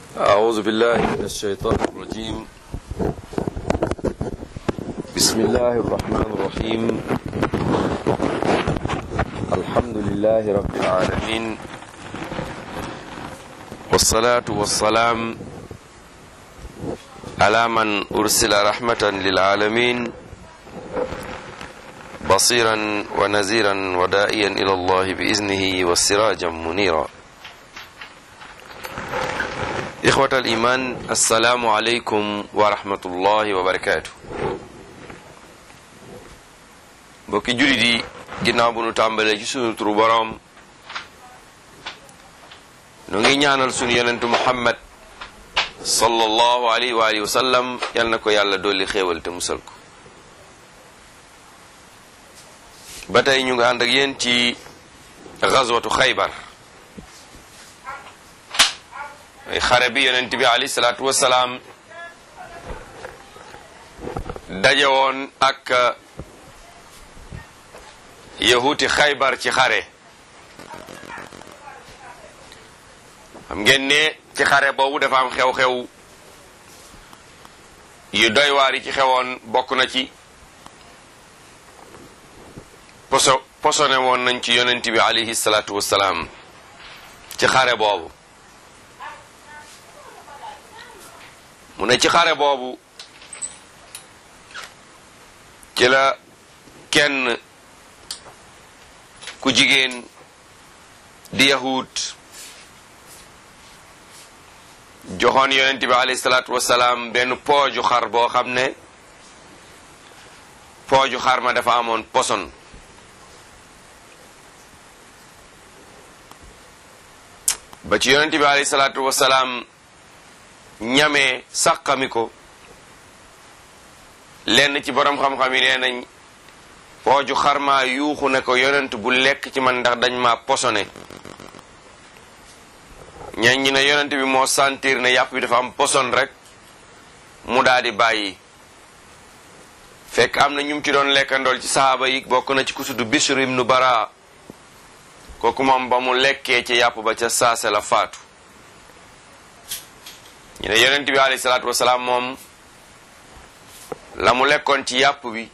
أعوذ بالله من الشيطان الرجيم. بسم الله الرحمن الرحيم. الحمد لله رب العالمين، والصلاة والسلام على من أرسل رحمة للعالمين، بصيرا ونذيرا وداعيا إلى الله بإذنه وسراجا منيرا. إخوة الإيمان، السلام عليكم ورحمة الله وبركاته. mbokki jullit yi, ginnaaw bu nu tàmbalee ci sunu turu boroom, nu ngi ñaanal sunu yonentu Muhammad sallallahu alayhi wa alihi wa sallam, yal na ko yàlla dolli xéewal te musal ko. ba tey ñu ngi ànd ak yéen ci gazwatu Xaybar, ay xare bi yonent bi alayhi salaatu wasalaam daje woon ak yahuuti Xaybar ci xare. xam ngeen ne ci xare boobu dafa am xew-xew yu doy waar yi ci xewoon. bokk na ci posone woon nañ ci yonent bi alayhi salaatu wasalaam ci xare boobu. mu ne ci xare boobu ci la kenn ku jigéen di yahud joxoon yonent bi alayhi salaatu wasalaam benn pooju xar boo xam ne pooju xar ma dafa amoon poson. ba ci yonent bi alayhi salaatu wasalaam ñamee sàqami ko, lenn ci borom xam-xam yi nee nañ pooju xarmaa yuuxu ne ko yonent bu lekk ci man ndax dañ ma posone. ñan ñi ne yonent bi moo sentir ne yàpp bi dafa am poson rek mu daal di bàyyi. fekk am na ñum ci doon lekkandool ci sahaaba yi, bokk na ci ku tudd Bishr ibnu Bara. kooku moom ba mu lekkee ci yàpp ba ca saase la faatu. ñu ne yonent bi alayhi salaatu wasalaam moom la mu lekkoon ci yàpp bi,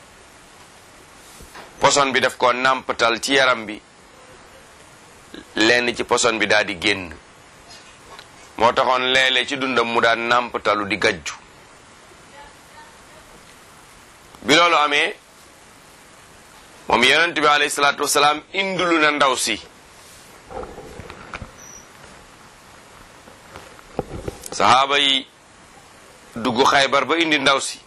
poson bi daf ko nàmpatal ci yaram bi, lenn ci poson bi daal di génn. moo taxoon léeg-léeg ci dundam mu daan nàmpatalu di gajju. bi loolu amee, moom yonent bi alayhi salaatu wasalaam indulu na ndaw si. sahaaba yi dugg Xaybar ba indi ndaw si,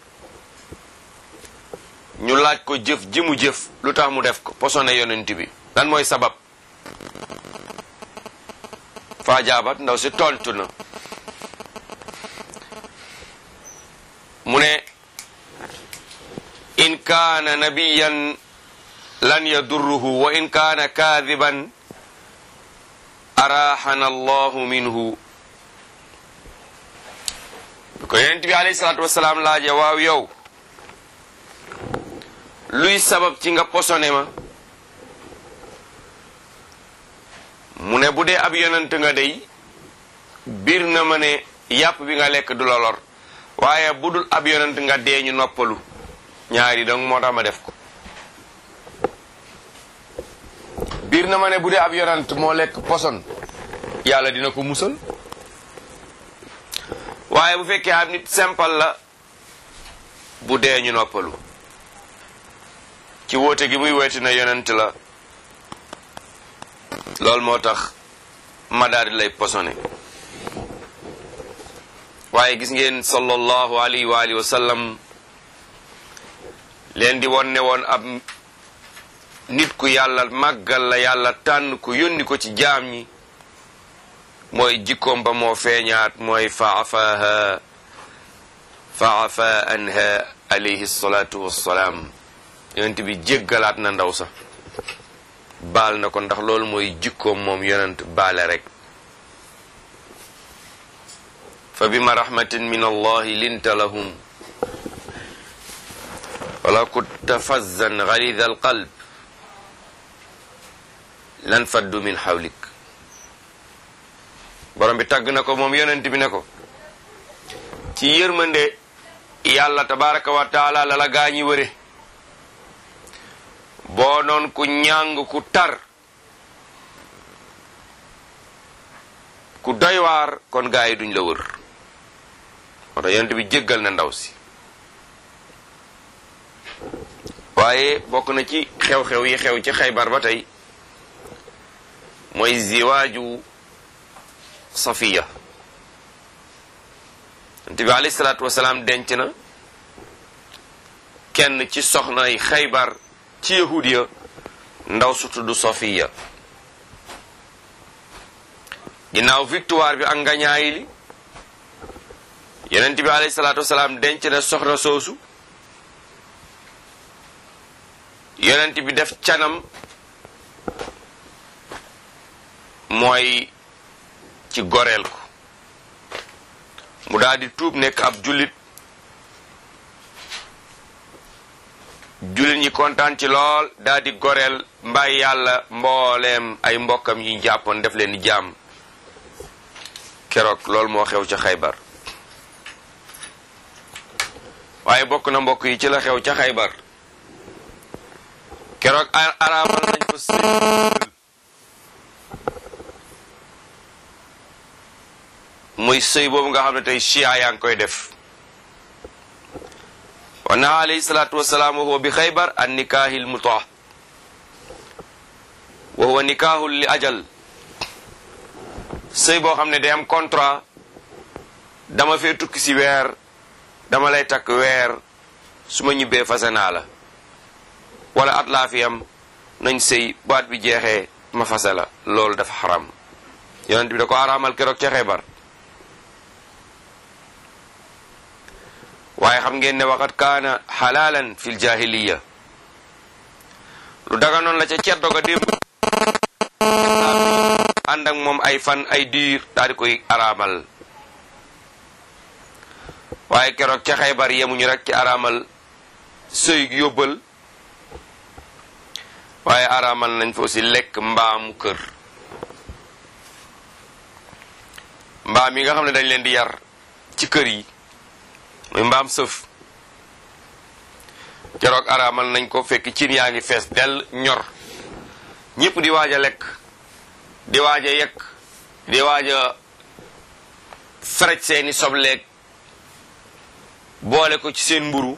ñu laaj ko jëf ji mu jëf lu tax mu def ko, posone yonent bi, lan mooy sabab. fa jaabat, ndaw si tontu na, mu ne in kaana nabiyan lan yadurruhu wa in kaana kaadiban araahana allahu minhu. ko yonent bi alayhi salaatu wasalaam laaje, waaw yow luy sabab ci nga posone ma. mu ne bu dee ab yonent nga dey, biir na ma ne yàpp bi nga lekk du la lor, waaye bu dul ab yonent nga dee ñu noppalu. ñaari donc moo tax ma def ko. biir na ma ne bu dee ab yonent moo lekk poson, yàlla dina ko musal. waaye bu fekkee ab nit simple la, bu dee ñu noppalu. ci woote gi muy weeti na yonent la, loolu moo tax ma daal di lay posone. waaye gis ngeen sallallahu alayhi wa alihi wa sallam leen di won ne woon ab nit ku yàlla màggal la, yàlla tànn ku yónni ko ci jaam ñi, mooy jikkoom ba moo feeñaat, mooy fa afa anha alayhi salatu wassalaam. yonent bi jéggalaat na ndaw sa, baal na ko, ndax loolu mooy jikkoom moom yonent, baale rek. fa bima rahmatin min allahi linta lahum wala kunta fazzan ghalidha alqalb lan faddu min hawlik. borom borom bi tagg na ko moom yonent bi ne ko ci yërmande yàlla tabaraka wa taala la la gaañi wëre boo noon ku ñàng ku tar ku doy waar kon gaa yi duñ la wër moo tax yonent bi jéggal na ndaw si waaye bokk na ci xew-xew yi xew ci Xaybar ba tey mooy ziwaaju Safiya yonent bi alayhi salaatu wasalaam denc na kenn ci soxnay Xaybar ci yahudiya ndaw su tudd Safiya ginnaaw victoire bi ak ngañaayi li yonent bi alayhi salaatu wasalaam denc na soxna soosu yonent bi def canam mooy ci goreel ko mu daal di tuub nekk ab jullit ñi kontaan ci lool daal di goreel mbay yàlla mbooleem ay mbokkam yi jàppoon def leen di jaam keroog loolu moo xew ca Xaybar waaye bokk na mbokk yi ci la xew ca Xaybar keroog araamal nañ ko sëy muy sëy boobu nga xam ne tey chia yaa ngi koy def wa naha alayhi salaatu wasalaam wa huwa bi Xaybar an nikaahil mutaa wa huwa nikaahul li ajal sëy boo xam ne day am contrat dama fee tukki si weer dama lay takk weer su ma ñibbee fase naa la wala at laa fi am nañ sëy baat bi jeexee ma fase la loolu dafa xaram yonent bi da ko araamal keroog ca Xaybar waaye xam ngeen ne waqat kaana xalaalan fil jahiliya lu daga noonu la ca ceddo ga démb ànd ak moom ay fan ay diir daal di koy araamal waaye keroog ca Xaybar yemuñu rek ci araamal sëy yóbbal waaye araamal nañ fa aussi lekk mbaamu kër mbaam yi nga xam ne dañ leen di yar ci kër yi muy mbaam sëf keroog araamal nañ ko fekk cin yaa ngi fees dell ñor ñëpp di waaj a lekk di waaj a yekk di waaj a feraj seeni sobleeg boole ko ci seen mburu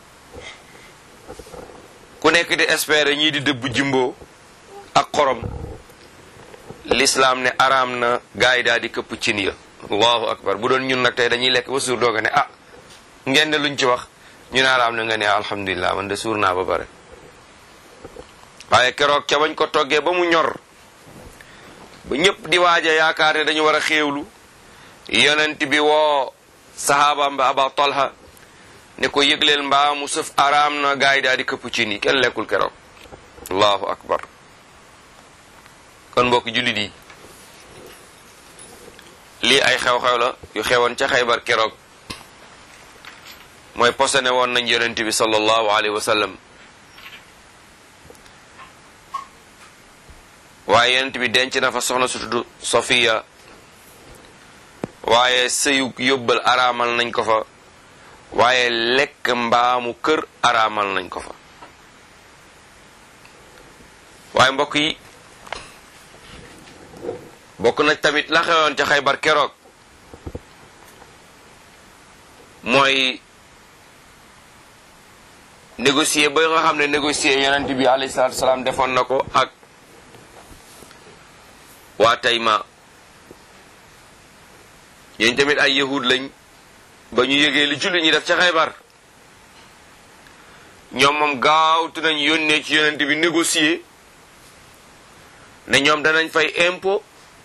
ku nekk di espérer ñii di dëbb jimbo ak xorom l'islam ne araam na gaa yi daal di këpp cin ya allahu akbar bu doon ñun nag tey dañuy lekk ba suur dooga ne ah ngeen ne luñ ci wax ñu ne araam na nga ne alhamdulilah man de suur naa ba bare waaye keroog ca bañ ko toggee ba mu ñor ba ñëpp di waaja yaakaar ne dañu war a xéewlu yonent bi woo sahabaam ba Aba Talha ne ko yëgleel mbaamu sëf araam na gaay daal di këpp ci nii kenn lekkul keroog allahu akbar kon mbokk jullit yi lii ay xew-xew la yu xewoon ca Xaybar keroog mooy posone woon nañ yonent bi sallallahu alayhi wa sallam waaye yonent bi denc na fa soxna su tudd Safiya waaye sëyu yóbbal araamal nañ ko fa waaye lekk mbaamu kër araamal nañ ko fa waaye mbokk yi bokk na tamit la xewoon ca Xaybar keroog mooy négocier ba nga xam ne négocier yonent bi alayhi salaatu wasalaam defoon na ko ak waa Tayma ñooñu tamit ay yahud lañ ba ñu yëgee li julli ñi def ca Xaybar ñoom moom gaawtu nañ yónnee ci yonent bi négocier ne ñoom danañ fay impôt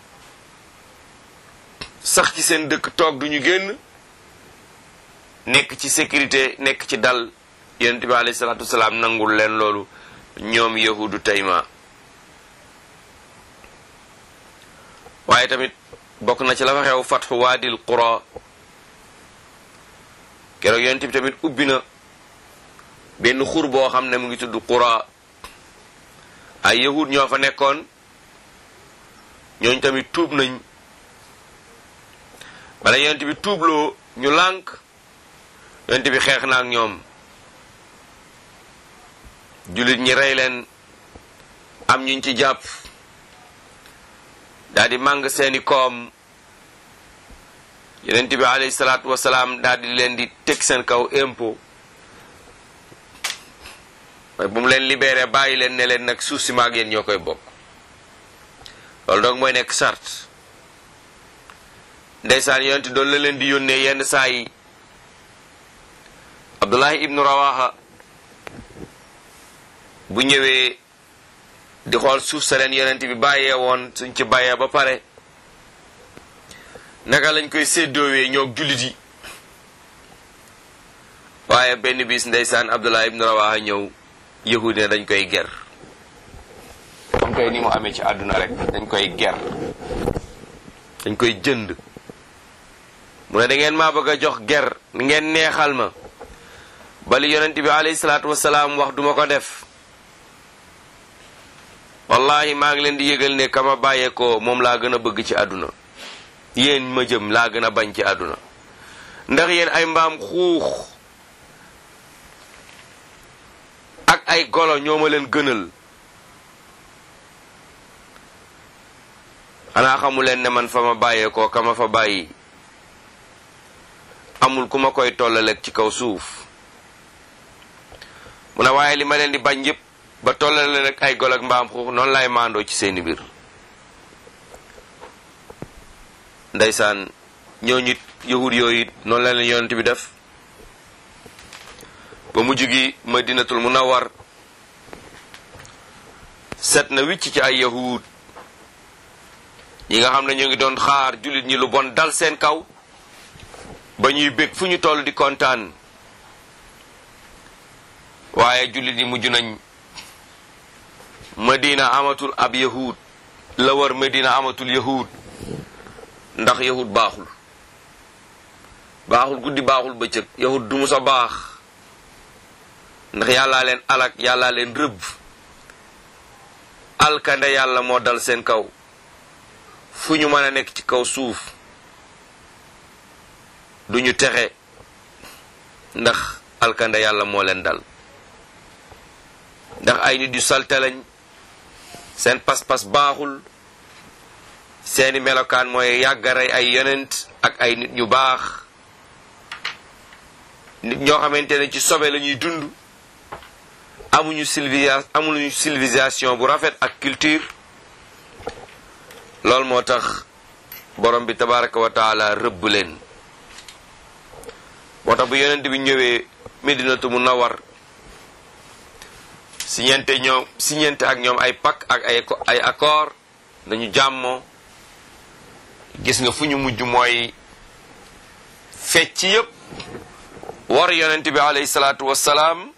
sax ci seen dëkk toog duñu génn nekk ci sécurité nekk ci dal yonent bi alayhi salaatu wasalaam nangul leen loolu ñoom yahudu Tayma waaye tamit bokk na ci la fa xew fatxu waadil qura keroog yonent bi tamit ubbi na benn xur boo xam ne mu ngi tudd qura ay yahud ñoo fa nekkoon ñooñu tamit tuub nañ bala yonent bi tuubloo ñu lànk yonent bi xeex na ak ñoom jullit ñi rey leen am ñuñ ci jàpp daldi màng seeni koom yonent bi alayhi salaatu wasalaam daldi leen di teg seen kaw impôt mooy bu mu leen libéré bàyyi leen ne leen nag suuf si maag yéen ñoo koy bokk loolu donc mooy nekk charte ndeysaan yonent doon la leen di yónnee yenn saa yi Abdullahi ibnu Rawaha bu ñëwee di xool suuf sa leen yonent bi bàyyee woon suñ ci bàyyee ba pare naka lañ koy séddoowee ñoo jullit yi waaye benn bis ndeysaan Abdullah ibn Rawaha ñëw yahud ne dañ koy ger comme koy ni mu amee ci àdduna rek dañ koy ger dañ koy jënd mu ne da ngeen maa bëgg a jox ger ngeen neexal ma bali yonent bi alayhi salaatu wasalaam wax duma ko def wallahi maa ngi leen di yëgal ne kama bàyyee ko moom laa gën a bëgg ci àdduna yéen ma jëm laa gën a bañ ci àdduna ndax yéen ay mbaam xuux ak ay golo ñoo ma leen gënal xanaa xamu leen ne man fa ma bàyyee ko kama fa bàyyi amul ku ma koy tollaleeg ci kaw suuf mu ne waaye li ma leen di bañ yépp ba tollale rek ay golo ak mbaam xuux noonu lay maandoo ci seeni biir ndeysaan ñooñu yahud yooyu noonu la leen yonent bi def ba mujj gi Madinatul Munawwar set na wicc ci ay yahud yi nga xam ne ñoo ngi doon xaar jullit ñi lu bon dal seen kaw ba ñuy bég fu ñu toll di kontaan waaye jullit ñi mujj nañ Madina amatul ab yahud la war Madina amatul yahud ndax yahud baaxul guddi baaxul bëccëg yahud du mu sa baax ndax yàllaa leen alak yàllaa leen rëbb alkande yàlla moo dal seen kaw fu ñu mën a nekk ci kaw suuf duñu texe ndax alkande yàlla moo leen dal ndax ay nit yu salte lañ seen pas-pas baaxul seeni melokaan mooy yàggaray ay yonent ak ay nit ñu baax nit ñoo xamante ne ci sobe la ñuy dund amuñu civilisation bu rafet ak culture loolu moo tax borom bi tabaraka wa taala rëbb leen moo tax bu yonent bi ñëwee Medinatu Munawwar siñente ak ñoom ay pacte ak ay accord dañu jàmmoo gis nga fu ñu mujj mooy fecc yépp war yonent bi alayhi salaatu wassalaam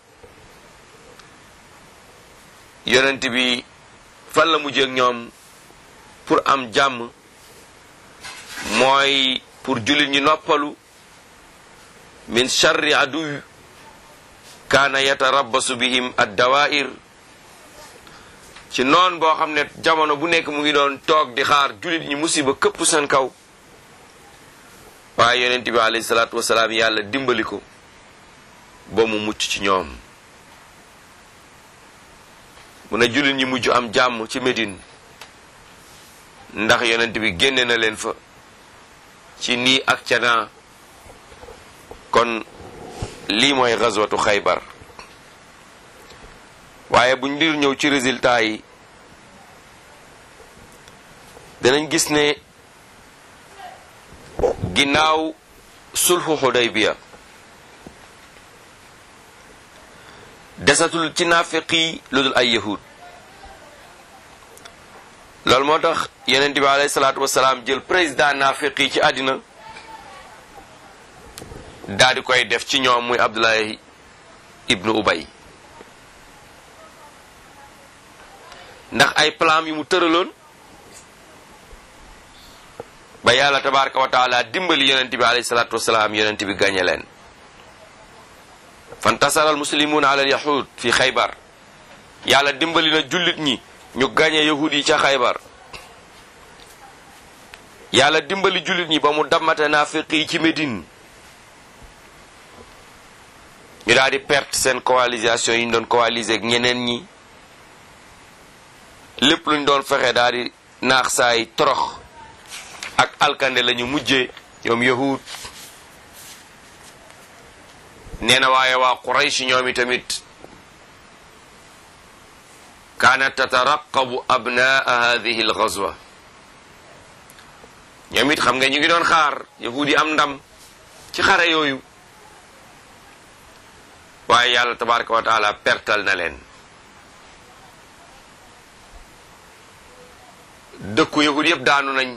yonent bi fan la mujj ak ñoom pour am jàmm mooy pour jullit ñi noppalu min sharri adu kaana yatarabbasu bihim ad-dawaa'ir ci noon boo xam ne jamono bu nekk mu ngi doon toog di xaar jullit ñi musiba këpp seen kaw waaye yonent bi alayhi salaatu wasalaam yàlla dimbali ko ba mu mucc ci ñoom mu ne jullit ñi mujj am jàmm ci Médine ndax yonent bi génne na leen fa ci nii ak ca naa kon lii mooy gazwatu Xaybar waaye buñ dir ñëw ci résultat yi danañ gis ne ginnaaw sulhu Hudaybiya desatul ci naafiqi lu dul ay yahud loolu moo tax yonent bi alayhi salaatu wasalaam jël président naafiqi ci àddina daal di koy def ci ñoom muy Abdullahi ibnu Ubay ndax ay plan yu mu tëraloon ba yàlla tabaraka wa taala dimbali yonent bi alayhi salaatu wasalaam yonent bi gañe leen fantasara al muslimuuna ala al yahud fi Xaybar yàlla dimbali na jullit ñi ñu gañe yahud yi ca Xaybar yàlla dimbali jullit ñi ba mu dammate naafiq yi ci Médine ñu daal di perte seen coalisation yi ñu doon coaliser ak ñeneen ñi lépp luñ doon fexe daal di naax saay torox ak alkande lañu mujjee ñoom yahud nee na waaye waa Quraysh ñoom i tamit kaanat tataraqabu abnaa hadihi alghazwa ñoom it xam nga ñu ngi doon xaar yahud yi am ndam ci xare yooyu waaye yàlla tabaraka wa taala pertal na leen dëkku yahud yëpp daanu nañ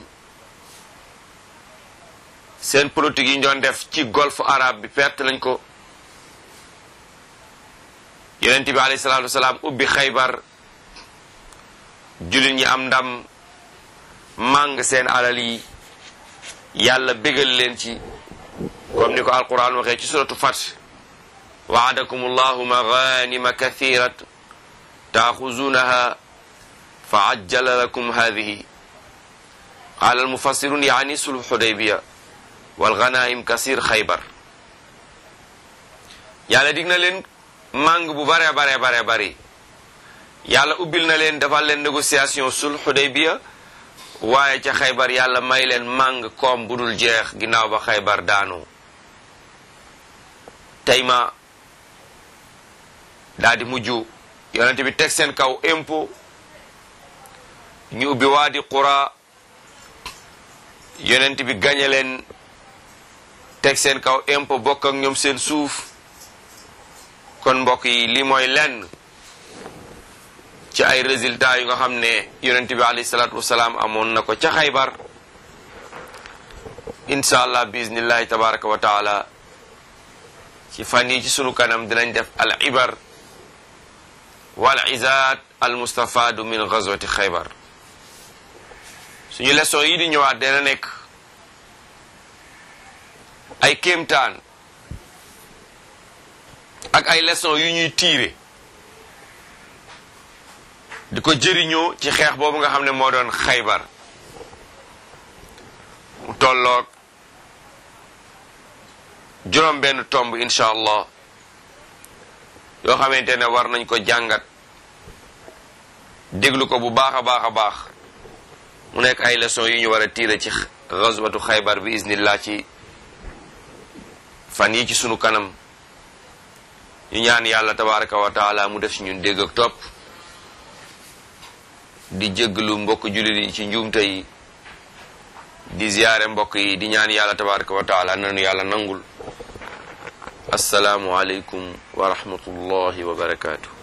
seen politique yi ñu doon def ci golfe arabe bi perte lañ ko yonent bi alayhi salaatu wasalaam ubbi Xaybar jullit ñi am ndam màng seen alal yi yàlla bégal leen ci comme ni ko alquran waxee ci suratu Fath wa'adakum allahu maghanima kathirat taaxuzunaha fa ajjala lakum hadihi qala almufassirun yaani sulh Hudaybiya wal ghanaim kasir Xaybar yàlla dig na leen màng bu bare bare yàlla ubbil na leen defal leen négociation sulh Hudaybiya waaye ca Xaybar yàlla may leen màng koom bu dul jeex ginnaaw ba Xaybar daanu Tayma daal di mujj yonent bi teg seen kaw impôt ñu ubbi Waadi Qura yonent bi gañe leen teg seen kaw impôt bokk ak ñoom seen suuf kon mbokk yi li mooy lenn ci ay résultats yu nga xam ne yonent bi alayhi salaatu wasalaam amoon na ko ca Xaybar incha allah biiznillahi tabaraka wa taala ci fan yi ci sunu kanam dinañ def al ibar wal izaat al mustafaadu min gazwati Xaybar suñu leçon yi di ñëwaat dina nekk ay kéemtaan ak ay leçon yu ñuy tiire di ko jëriñoo ci xeex boobu nga xam ne moo doon Xaybar mu tolloog juróom benn tomb incha allah yoo xamante ne war nañ ko jàngat déglu ko bu baax a baax mu nekk ay leçon yu ñu war a tiire ci gazwatu Xaybar bi iznillah ci fan yi ci sunu kanam ñu ñaan yàlla tabaraka wa taala mu def ci ñun dégg ak topp di jégglu mbokk jullit yi ci njuumte yi di ziyaare mbokk yi di ñaan yàlla tabaraka wa taala nanu yàlla nangul assalaamu aleykum wa rahmatullahi wa barakaatu